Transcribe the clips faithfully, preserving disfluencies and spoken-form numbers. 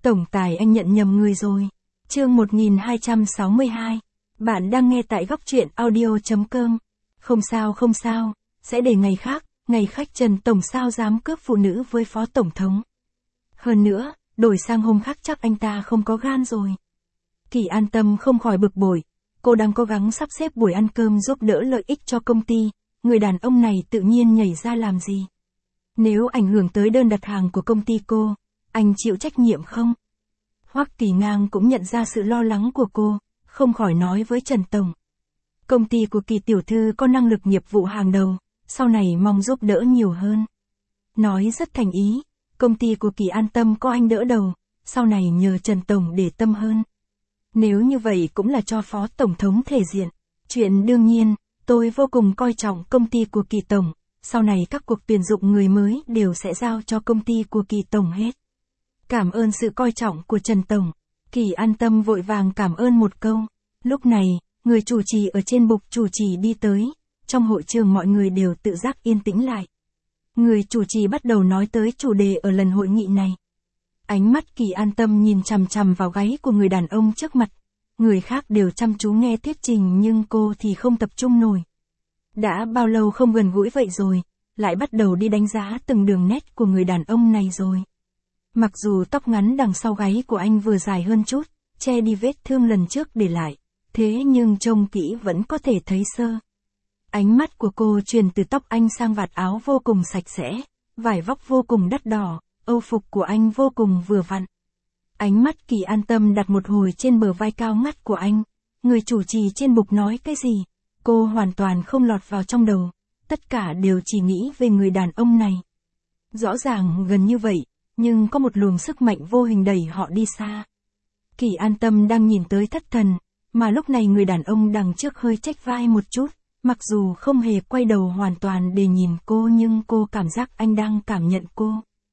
Tổng tài anh nhận nhầm người rồi. Chương một nghìn hai trăm sáu mươi hai. Bạn đang nghe tại góc truyện audio chấm com. Không sao không sao, sẽ để ngày khác, ngày khách Trần Tổng sao dám cướp phụ nữ với Phó Tổng thống. Hơn nữa, đổi sang hôm khác chắc anh ta không có gan rồi. Kỳ An Tâm không khỏi bực bội, cô đang cố gắng sắp xếp buổi ăn cơm giúp đỡ lợi ích cho công ty, người đàn ông này tự nhiên nhảy ra làm gì? Nếu ảnh hưởng tới đơn đặt hàng của công ty cô, anh chịu trách nhiệm không? Hoắc Kỳ Ngang cũng nhận ra sự lo lắng của cô, không khỏi nói với Trần Tổng. Công ty của Kỳ tiểu thư có năng lực nghiệp vụ hàng đầu, sau này mong giúp đỡ nhiều hơn. Nói rất thành ý, công ty của Kỳ an tâm có anh đỡ đầu, sau này nhờ Trần Tổng để tâm hơn. Nếu như vậy cũng là cho Phó Tổng thống thể diện. Chuyện đương nhiên, tôi vô cùng coi trọng công ty của Kỳ Tổng, sau này các cuộc tuyển dụng người mới đều sẽ giao cho công ty của Kỳ Tổng hết. Cảm ơn sự coi trọng của Trần Tổng. Kỳ an tâm vội vàng cảm ơn một câu. Lúc này, người chủ trì ở trên bục chủ trì đi tới, trong hội trường mọi người đều tự giác yên tĩnh lại. Người chủ trì bắt đầu nói tới chủ đề ở lần hội nghị này. Ánh mắt Kỳ an tâm nhìn chằm chằm vào gáy của người đàn ông trước mặt. Người khác đều chăm chú nghe thuyết trình nhưng cô thì không tập trung nổi. Đã bao lâu không gần gũi vậy rồi, lại bắt đầu đi đánh giá từng đường nét của người đàn ông này rồi. Mặc dù tóc ngắn đằng sau gáy của anh vừa dài hơn chút, che đi vết thương lần trước để lại, thế nhưng trông kỹ vẫn có thể thấy sơ. Ánh mắt của cô truyền từ tóc anh sang vạt áo vô cùng sạch sẽ, vải vóc vô cùng đắt đỏ, âu phục của anh vô cùng vừa vặn. Ánh mắt Kỳ an tâm đặt một hồi trên bờ vai cao ngắt của anh, người chủ trì trên bục nói cái gì, cô hoàn toàn không lọt vào trong đầu, tất cả đều chỉ nghĩ về người đàn ông này. Rõ ràng gần như vậy, nhưng có một luồng sức mạnh vô hình đẩy họ đi xa. Kỳ an tâm đang nhìn tới thất thần, mà lúc này người đàn ông đằng trước hơi chếch vai một chút, mặc dù không hề quay đầu hoàn toàn để nhìn cô nhưng cô cảm giác anh đang cảm nhận cô.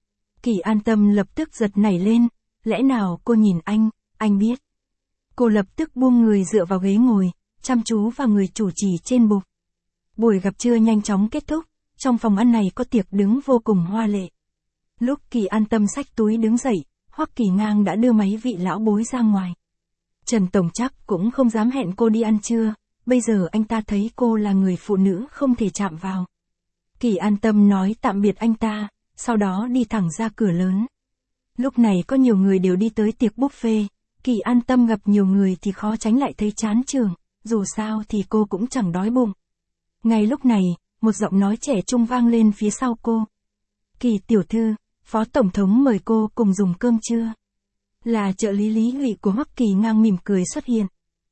Kỳ an tâm lập tức giật nảy lên, lẽ nào cô nhìn anh, anh biết. Cô lập tức buông người dựa vào ghế ngồi, chăm chú vào người chủ trì trên bục. Buổi gặp trưa nhanh chóng kết thúc, trong phòng ăn này có tiệc đứng vô cùng hoa lệ. Lúc Kỳ an tâm xách túi đứng dậy, Hoắc Kỳ Ngang đã đưa mấy vị lão bối ra ngoài. Trần Tổng chắc cũng không dám hẹn cô đi ăn trưa, bây giờ anh ta thấy cô là người phụ nữ không thể chạm vào. Kỳ an tâm nói tạm biệt anh ta, sau đó đi thẳng ra cửa lớn. Lúc này có nhiều người đều đi tới tiệc buffet, Kỳ an tâm gặp nhiều người thì khó tránh lại thấy chán chường, dù sao thì cô cũng chẳng đói bụng. Ngay lúc này, một giọng nói trẻ trung vang lên phía sau cô. Kỳ tiểu thư, Phó Tổng thống mời cô cùng dùng cơm trưa. Là trợ lý Lý Lụy của Hoắc Kỳ Ngang mỉm cười xuất hiện.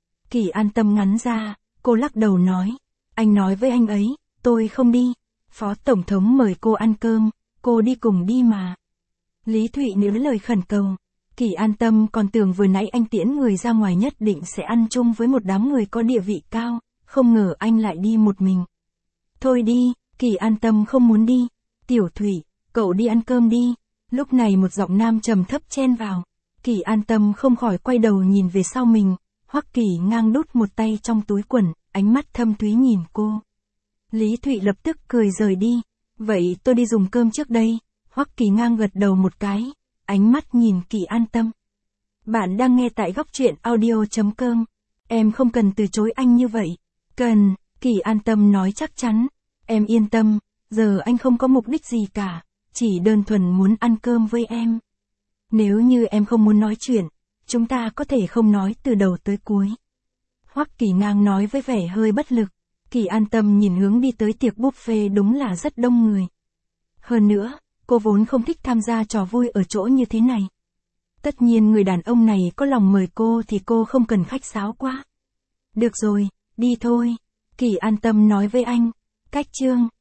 Kỳ an tâm ngắn ra, cô lắc đầu nói, anh nói với anh ấy, tôi không đi. Phó Tổng thống mời cô ăn cơm, cô đi cùng đi mà. Lý Thụy níu lời khẩn cầu. Kỳ an tâm còn tưởng vừa nãy anh tiễn người ra ngoài nhất định sẽ ăn chung với một đám người có địa vị cao, không ngờ anh lại đi một mình. Thôi đi, Kỳ an tâm không muốn đi. Tiểu Thụy, cậu đi ăn cơm đi. Lúc này một giọng nam trầm thấp chen vào. Kỳ an tâm không khỏi quay đầu nhìn về sau mình. Hoắc Kỳ Ngang đút một tay trong túi quần, ánh mắt thâm thúy nhìn cô. Lý Thụy lập tức cười rời đi. Vậy tôi đi dùng cơm trước đây. Hoắc Kỳ Ngang gật đầu một cái, ánh mắt nhìn Kỳ an tâm. Bạn đang nghe tại góc truyện audio chấm com. Em không cần từ chối anh như vậy. Cần, Kỳ an tâm nói chắc chắn. Em yên tâm, giờ anh không có mục đích gì cả, chỉ đơn thuần muốn ăn cơm với em. Nếu như em không muốn nói chuyện, chúng ta có thể không nói từ đầu tới cuối. Hoắc Kỳ Ngang nói với vẻ hơi bất lực. Kỳ an tâm nhìn hướng đi tới tiệc buffet đúng là rất đông người. Hơn nữa, cô vốn không thích tham gia trò vui ở chỗ như thế này. Tất nhiên người đàn ông này có lòng mời cô thì cô không cần khách sáo quá. Được rồi, đi thôi. Kỳ an tâm nói với anh. Cách chương.